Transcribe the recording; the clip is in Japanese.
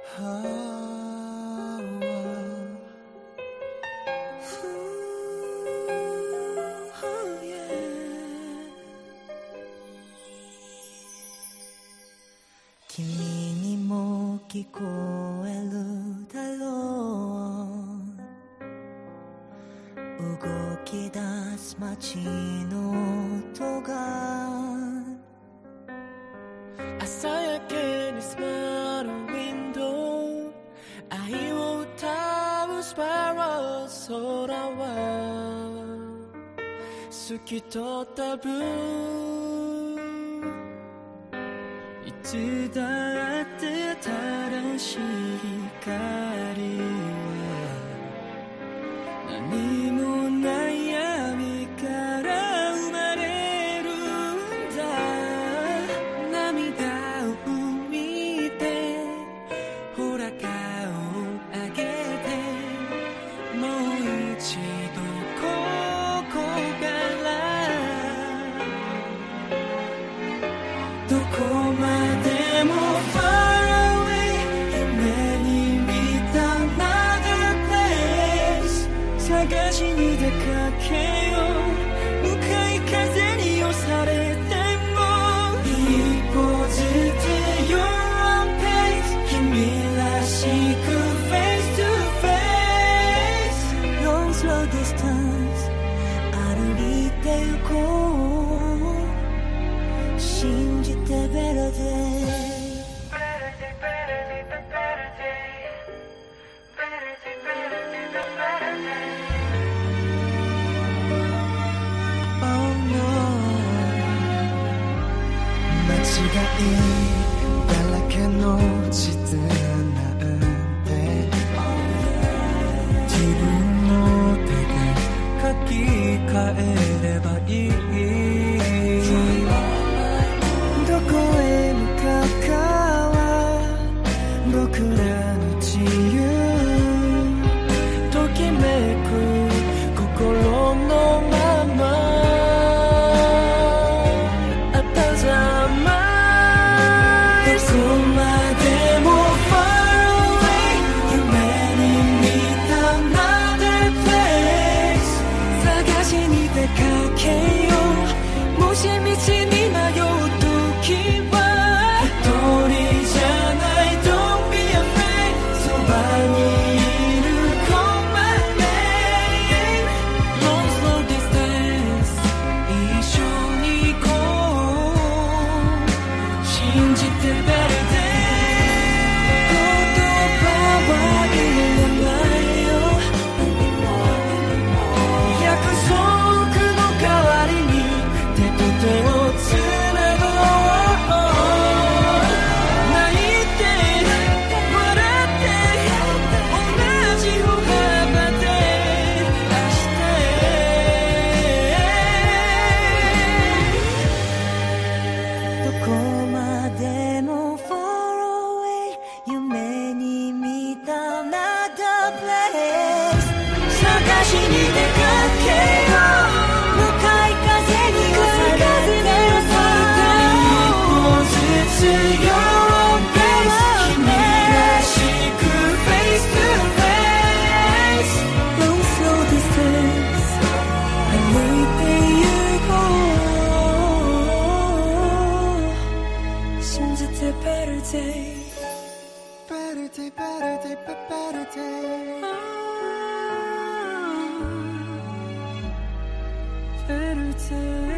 君にも聞こえるだろう、動き出す街の音が朝焼けに染まるウィンドウ、愛を歌うスパイラル、空は透き通ったブルー、いつだって正しい光は何もない闇から生まれるんだ。涙を見てほら顔を上げて、もう一度ここからどこまでも far away、 夢に見た another place、 探しに出かけよう、向かい風に押されても一歩ずつ your own pace、 君らしく face to face、 Long slow distance 歩いてゆこう、信じて better day。間違いだらけの地図なんて自分の手で書き換えればいい。 どこへ向かうかは僕らの自由、 ときめく心のままどこまでも far away、 夢に見た another place、 探しに出かけよう、もし道に迷う時は一人じゃない Don't be afraid、 そばにいる Call my name、 Long slow distance 一緒に行こう、信じて better day。 Better day, better day, better day, better day, better day.